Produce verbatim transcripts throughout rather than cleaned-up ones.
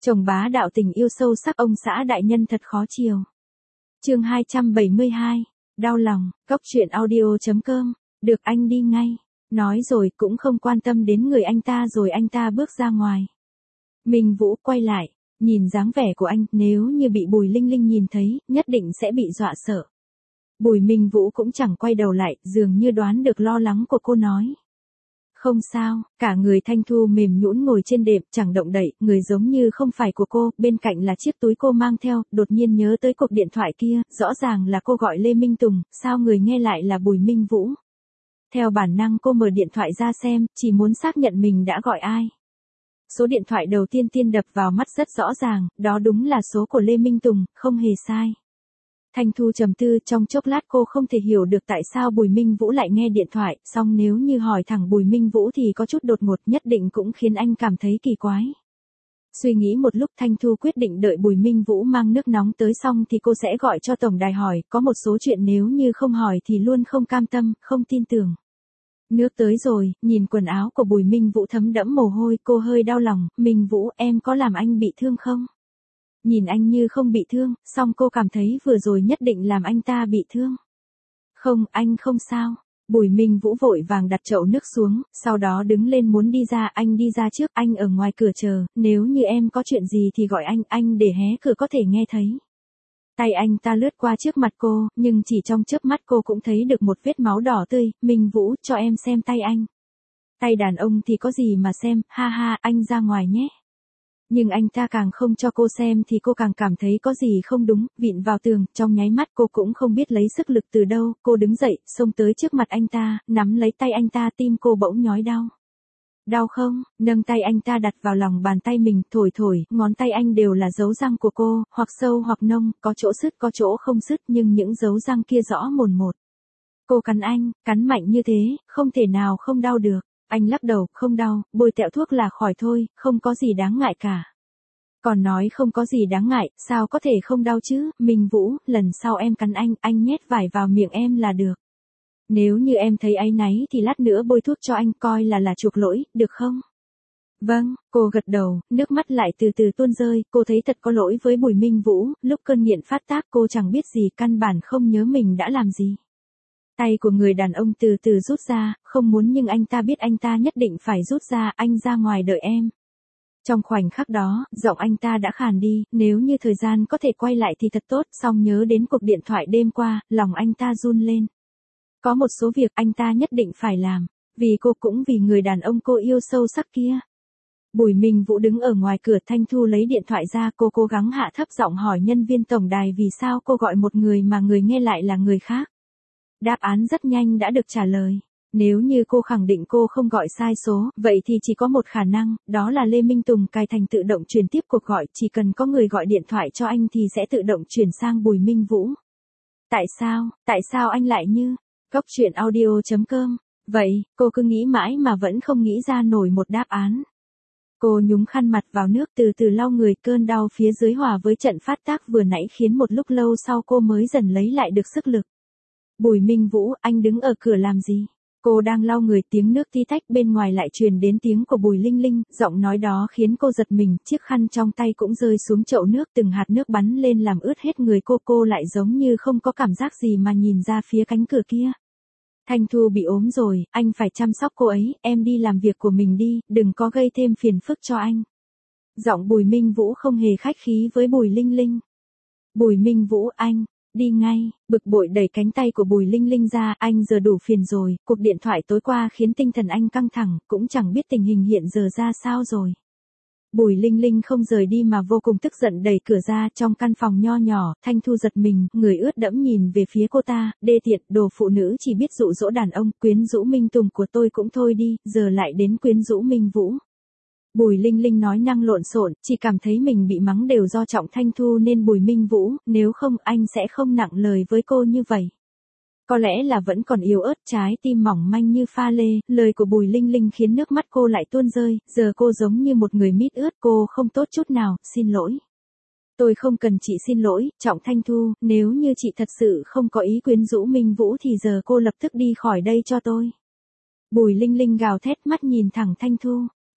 Chồng bá đạo tình yêu sâu sắc ông xã đại nhân thật khó chiều. Chương hai trăm bảy mươi hai, đau lòng, cóc truyện audio chấm com, được anh đi ngay, nói rồi cũng không quan tâm đến người anh ta rồi anh ta bước ra ngoài. Minh Vũ quay lại, nhìn dáng vẻ của anh, nếu như bị Bùi Linh Linh nhìn thấy, nhất định sẽ bị dọa sợ. Bùi Minh Vũ cũng chẳng quay đầu lại, dường như đoán được lo lắng của cô nói. Không sao, cả người Thanh Thu mềm nhũn ngồi trên đệm, chẳng động đậy, người giống như không phải của cô, bên cạnh là chiếc túi cô mang theo, đột nhiên nhớ tới cuộc điện thoại kia, rõ ràng là cô gọi Lê Minh Tùng, sao người nghe lại là Bùi Minh Vũ. Theo bản năng cô mở điện thoại ra xem, chỉ muốn xác nhận mình đã gọi ai. Số điện thoại đầu tiên tiên đập vào mắt rất rõ ràng, đó đúng là số của Lê Minh Tùng, không hề sai. Thanh Thu trầm tư, trong chốc lát cô không thể hiểu được tại sao Bùi Minh Vũ lại nghe điện thoại, song nếu như hỏi thẳng Bùi Minh Vũ thì có chút đột ngột, nhất định cũng khiến anh cảm thấy kỳ quái. Suy nghĩ một lúc Thanh Thu quyết định đợi Bùi Minh Vũ mang nước nóng tới xong thì cô sẽ gọi cho tổng đài hỏi, có một số chuyện nếu như không hỏi thì luôn không cam tâm, không tin tưởng. Nước tới rồi, nhìn quần áo của Bùi Minh Vũ thấm đẫm mồ hôi, cô hơi đau lòng, Minh Vũ em có làm anh bị thương không? Nhìn anh như không bị thương, song cô cảm thấy vừa rồi nhất định làm anh ta bị thương. Không, anh không sao. Bùi Minh Vũ vội vàng đặt chậu nước xuống, sau đó đứng lên muốn đi ra, anh đi ra trước, anh ở ngoài cửa chờ, nếu như em có chuyện gì thì gọi anh, anh để hé cửa có thể nghe thấy. Tay anh ta lướt qua trước mặt cô, nhưng chỉ trong chớp mắt cô cũng thấy được một vết máu đỏ tươi, Minh Vũ, cho em xem tay anh. Tay đàn ông thì có gì mà xem, ha ha, anh ra ngoài nhé. Nhưng anh ta càng không cho cô xem thì cô càng cảm thấy có gì không đúng, vịn vào tường, trong nháy mắt cô cũng không biết lấy sức lực từ đâu, cô đứng dậy, xông tới trước mặt anh ta, nắm lấy tay anh ta, tim cô bỗng nhói đau. Đau không? Nâng tay anh ta đặt vào lòng bàn tay mình, thổi thổi, ngón tay anh đều là dấu răng của cô, hoặc sâu hoặc nông, có chỗ sứt có chỗ không sứt nhưng những dấu răng kia rõ mồn một. Cô cắn anh, cắn mạnh như thế, không thể nào không đau được. Anh lắc đầu, không đau, bôi tẹo thuốc là khỏi thôi, không có gì đáng ngại cả. Còn nói không có gì đáng ngại, sao có thể không đau chứ, Minh Vũ, lần sau em cắn anh, anh nhét vải vào miệng em là được. Nếu như em thấy áy náy thì lát nữa bôi thuốc cho anh, coi là là chuộc lỗi, được không? Vâng, cô gật đầu, nước mắt lại từ từ tuôn rơi, cô thấy thật có lỗi với Bùi Minh Vũ, lúc cơn nghiện phát tác cô chẳng biết gì, căn bản không nhớ mình đã làm gì. Tay của người đàn ông từ từ rút ra, không muốn nhưng anh ta biết anh ta nhất định phải rút ra, anh ra ngoài đợi em. Trong khoảnh khắc đó, giọng anh ta đã khàn đi, nếu như thời gian có thể quay lại thì thật tốt, song nhớ đến cuộc điện thoại đêm qua, lòng anh ta run lên. Có một số việc anh ta nhất định phải làm, vì cô cũng vì người đàn ông cô yêu sâu sắc kia. Bùi Minh Vũ đứng ở ngoài cửa, Thanh Thu lấy điện thoại ra, cô cố gắng hạ thấp giọng hỏi nhân viên tổng đài vì sao cô gọi một người mà người nghe lại là người khác. Đáp án rất nhanh đã được trả lời. Nếu như cô khẳng định cô không gọi sai số, vậy thì chỉ có một khả năng, đó là Lê Minh Tùng cài thành tự động truyền tiếp cuộc gọi, chỉ cần có người gọi điện thoại cho anh thì sẽ tự động chuyển sang Bùi Minh Vũ. Tại sao, tại sao anh lại như, cóc truyện audio chấm com, vậy, cô cứ nghĩ mãi mà vẫn không nghĩ ra nổi một đáp án. Cô nhúng khăn mặt vào nước từ từ lau người, cơn đau phía dưới hòa với trận phát tác vừa nãy khiến một lúc lâu sau cô mới dần lấy lại được sức lực. Bùi Minh Vũ, anh đứng ở cửa làm gì? Cô đang lau người, tiếng nước tí tách bên ngoài lại truyền đến tiếng của Bùi Linh Linh, giọng nói đó khiến cô giật mình, chiếc khăn trong tay cũng rơi xuống chậu nước, từng hạt nước bắn lên làm ướt hết người cô, cô lại giống như không có cảm giác gì mà nhìn ra phía cánh cửa kia. Thanh Thu bị ốm rồi, anh phải chăm sóc cô ấy, em đi làm việc của mình đi, đừng có gây thêm phiền phức cho anh. Giọng Bùi Minh Vũ không hề khách khí với Bùi Linh Linh. Bùi Minh Vũ, anh đi ngay, bực bội đẩy cánh tay của Bùi Linh Linh ra, anh giờ đủ phiền rồi, cuộc điện thoại tối qua khiến tinh thần anh căng thẳng, cũng chẳng biết tình hình hiện giờ ra sao rồi. Bùi Linh Linh không rời đi mà vô cùng tức giận đẩy cửa ra, trong căn phòng nho nhỏ, Thanh Thu giật mình, người ướt đẫm nhìn về phía cô ta, đê tiện, đồ phụ nữ chỉ biết dụ dỗ đàn ông, quyến rũ Minh Tùng của tôi cũng thôi đi, giờ lại đến quyến rũ Minh Vũ. Bùi Linh Linh nói năng lộn xộn, chỉ cảm thấy mình bị mắng đều do Trọng Thanh Thu nên Bùi Minh Vũ, nếu không anh sẽ không nặng lời với cô như vậy. Có lẽ là vẫn còn yếu ớt, trái tim mỏng manh như pha lê, lời của Bùi Linh Linh khiến nước mắt cô lại tuôn rơi, giờ cô giống như một người mít ướt, cô không tốt chút nào, xin lỗi. Tôi không cần chị xin lỗi, Trọng Thanh Thu, nếu như chị thật sự không có ý quyến rũ Minh Vũ thì giờ cô lập tức đi khỏi đây cho tôi. Bùi Linh Linh gào thét, mắt nhìn thẳng Thanh Thu.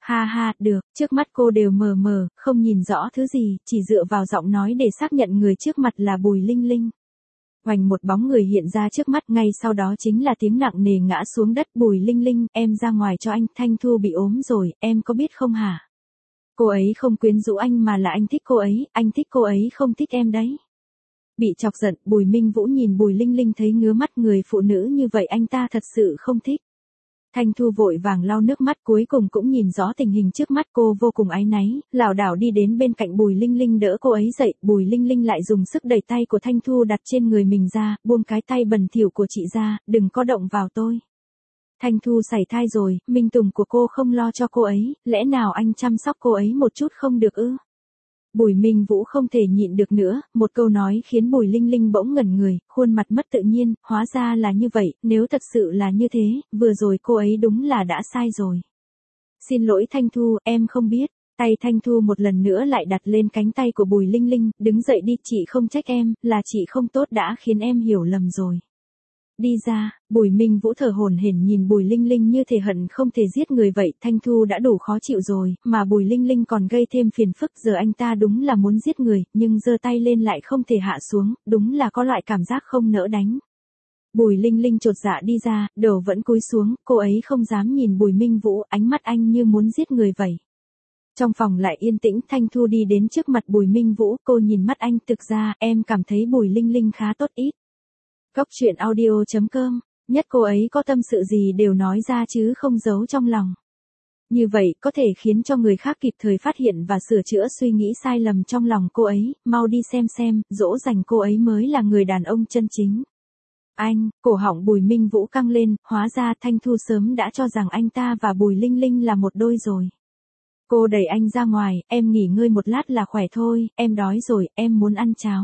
Ha ha, được, trước mắt cô đều mờ mờ, không nhìn rõ thứ gì, chỉ dựa vào giọng nói để xác nhận người trước mặt là Bùi Linh Linh. Hoành một bóng người hiện ra trước mắt, ngay sau đó chính là tiếng nặng nề ngã xuống đất. Bùi Linh Linh, em ra ngoài cho anh, Thanh Thu bị ốm rồi, em có biết không hả? Cô ấy không quyến rũ anh mà là anh thích cô ấy, anh thích cô ấy không thích em đấy. Bị chọc giận, Bùi Minh Vũ nhìn Bùi Linh Linh thấy ngứa mắt, người phụ nữ như vậy anh ta thật sự không thích. Thanh Thu vội vàng lau nước mắt, cuối cùng cũng nhìn rõ tình hình trước mắt, cô vô cùng áy náy, lảo đảo đi đến bên cạnh Bùi Linh Linh đỡ cô ấy dậy. Bùi Linh Linh lại dùng sức đẩy tay của Thanh Thu đặt trên người mình ra, buông cái tay bẩn thỉu của chị ra, đừng có động vào tôi. Thanh Thu sảy thai rồi, Minh Tùng của cô không lo cho cô ấy, lẽ nào anh chăm sóc cô ấy một chút không được ư? Bùi Minh Vũ không thể nhịn được nữa, một câu nói khiến Bùi Linh Linh bỗng ngẩn người, khuôn mặt mất tự nhiên, hóa ra là như vậy, nếu thật sự là như thế, vừa rồi cô ấy đúng là đã sai rồi. Xin lỗi Thanh Thu, em không biết. Tay Thanh Thu một lần nữa lại đặt lên cánh tay của Bùi Linh Linh, đứng dậy đi, chị không trách em, là chị không tốt đã khiến em hiểu lầm rồi. Đi ra, Bùi Minh Vũ thở hổn hển nhìn Bùi Linh Linh như thể hận không thể giết người vậy. Thanh Thu đã đủ khó chịu rồi, mà Bùi Linh Linh còn gây thêm phiền phức, giờ anh ta đúng là muốn giết người, nhưng giơ tay lên lại không thể hạ xuống, đúng là có loại cảm giác không nỡ đánh. Bùi Linh Linh chột dạ đi ra, đầu vẫn cúi xuống, cô ấy không dám nhìn Bùi Minh Vũ, ánh mắt anh như muốn giết người vậy. Trong phòng lại yên tĩnh, Thanh Thu đi đến trước mặt Bùi Minh Vũ, cô nhìn mắt anh, thực ra, em cảm thấy Bùi Linh Linh khá tốt ít. Góc truyện audio chấm com, nhất cô ấy có tâm sự gì đều nói ra chứ không giấu trong lòng. Như vậy có thể khiến cho người khác kịp thời phát hiện và sửa chữa suy nghĩ sai lầm trong lòng cô ấy, mau đi xem xem, dỗ dành cô ấy mới là người đàn ông chân chính. Anh, cổ họng Bùi Minh Vũ căng lên, hóa ra Thanh Thu sớm đã cho rằng anh ta và Bùi Linh Linh là một đôi rồi. Cô đẩy anh ra ngoài, em nghỉ ngơi một lát là khỏe thôi, em đói rồi, em muốn ăn cháo.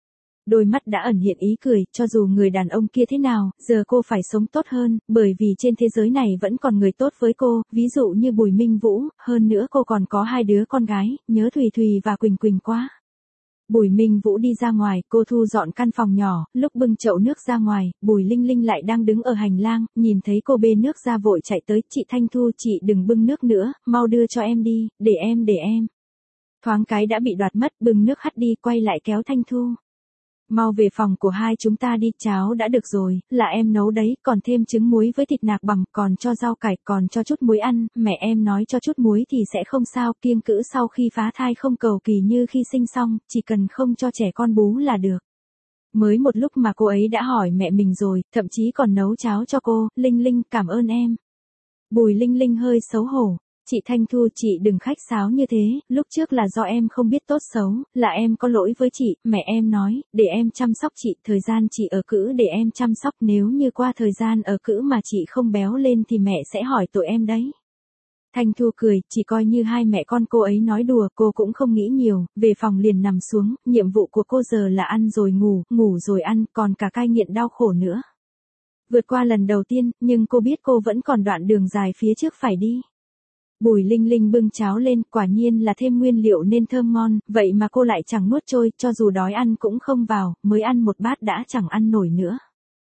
Đôi mắt đã ẩn hiện ý cười, cho dù người đàn ông kia thế nào, giờ cô phải sống tốt hơn, bởi vì trên thế giới này vẫn còn người tốt với cô, ví dụ như Bùi Minh Vũ, hơn nữa cô còn có hai đứa con gái, nhớ Thùy Thùy và Quỳnh Quỳnh quá. Bùi Minh Vũ đi ra ngoài, cô thu dọn căn phòng nhỏ, lúc bưng chậu nước ra ngoài, Bùi Linh Linh lại đang đứng ở hành lang, nhìn thấy cô bê nước ra vội chạy tới, chị Thanh Thu, chị đừng bưng nước nữa, mau đưa cho em đi, để em để em. Thoáng cái đã bị đoạt mất, bưng nước hắt đi, quay lại kéo Thanh Thu. Mau về phòng của hai chúng ta đi, cháo đã được rồi, là em nấu đấy, còn thêm trứng muối với thịt nạc bằm, còn cho rau cải, còn cho chút muối ăn, mẹ em nói cho chút muối thì sẽ không sao, kiêng cữ sau khi phá thai không cầu kỳ như khi sinh xong, chỉ cần không cho trẻ con bú là được. Mới một lúc mà cô ấy đã hỏi mẹ mình rồi, thậm chí còn nấu cháo cho cô. Linh Linh, cảm ơn em. Bùi Linh Linh hơi xấu hổ. Chị Thanh Thu, chị đừng khách sáo như thế, lúc trước là do em không biết tốt xấu, là em có lỗi với chị, mẹ em nói, để em chăm sóc chị, thời gian chị ở cữ để em chăm sóc, nếu như qua thời gian ở cữ mà chị không béo lên thì mẹ sẽ hỏi tội em đấy. Thanh Thu cười, chỉ coi như hai mẹ con cô ấy nói đùa, cô cũng không nghĩ nhiều, về phòng liền nằm xuống, nhiệm vụ của cô giờ là ăn rồi ngủ, ngủ rồi ăn, còn cả cai nghiện đau khổ nữa. Vượt qua lần đầu tiên, nhưng cô biết cô vẫn còn đoạn đường dài phía trước phải đi. Bùi Linh Linh bưng cháo lên, quả nhiên là thêm nguyên liệu nên thơm ngon, vậy mà cô lại chẳng nuốt trôi, cho dù đói ăn cũng không vào, mới ăn một bát đã chẳng ăn nổi nữa.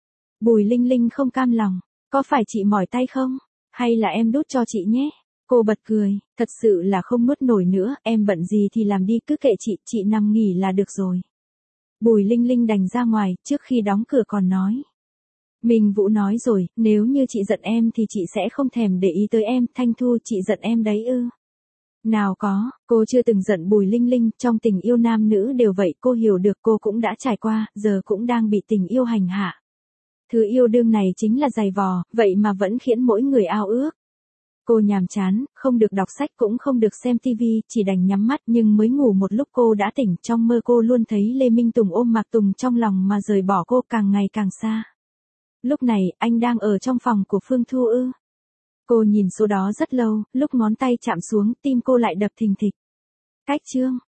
Bùi Linh Linh không cam lòng, có phải chị mỏi tay không? Hay là em đút cho chị nhé? Cô bật cười, thật sự là không nuốt nổi nữa, em bận gì thì làm đi, cứ kệ chị, chị nằm nghỉ là được rồi. Bùi Linh Linh đành ra ngoài, trước khi đóng cửa còn nói. Minh Vũ nói rồi, nếu như chị giận em thì chị sẽ không thèm để ý tới em, Thanh Thu, chị giận em đấy ư? Nào có, cô chưa từng giận Bùi Linh Linh, trong tình yêu nam nữ đều vậy, cô hiểu được, cô cũng đã trải qua, giờ cũng đang bị tình yêu hành hạ. Thứ yêu đương này chính là giày vò, vậy mà vẫn khiến mỗi người ao ước. Cô nhàm chán, không được đọc sách cũng không được xem tivi, chỉ đành nhắm mắt, nhưng mới ngủ một lúc cô đã tỉnh, trong mơ cô luôn thấy Lê Minh Tùng ôm Mạc Tùng trong lòng mà rời bỏ cô càng ngày càng xa. Lúc này, anh đang ở trong phòng của Phương Thu ư? Cô nhìn số đó rất lâu, lúc ngón tay chạm xuống, tim cô lại đập thình thịch. Cách chương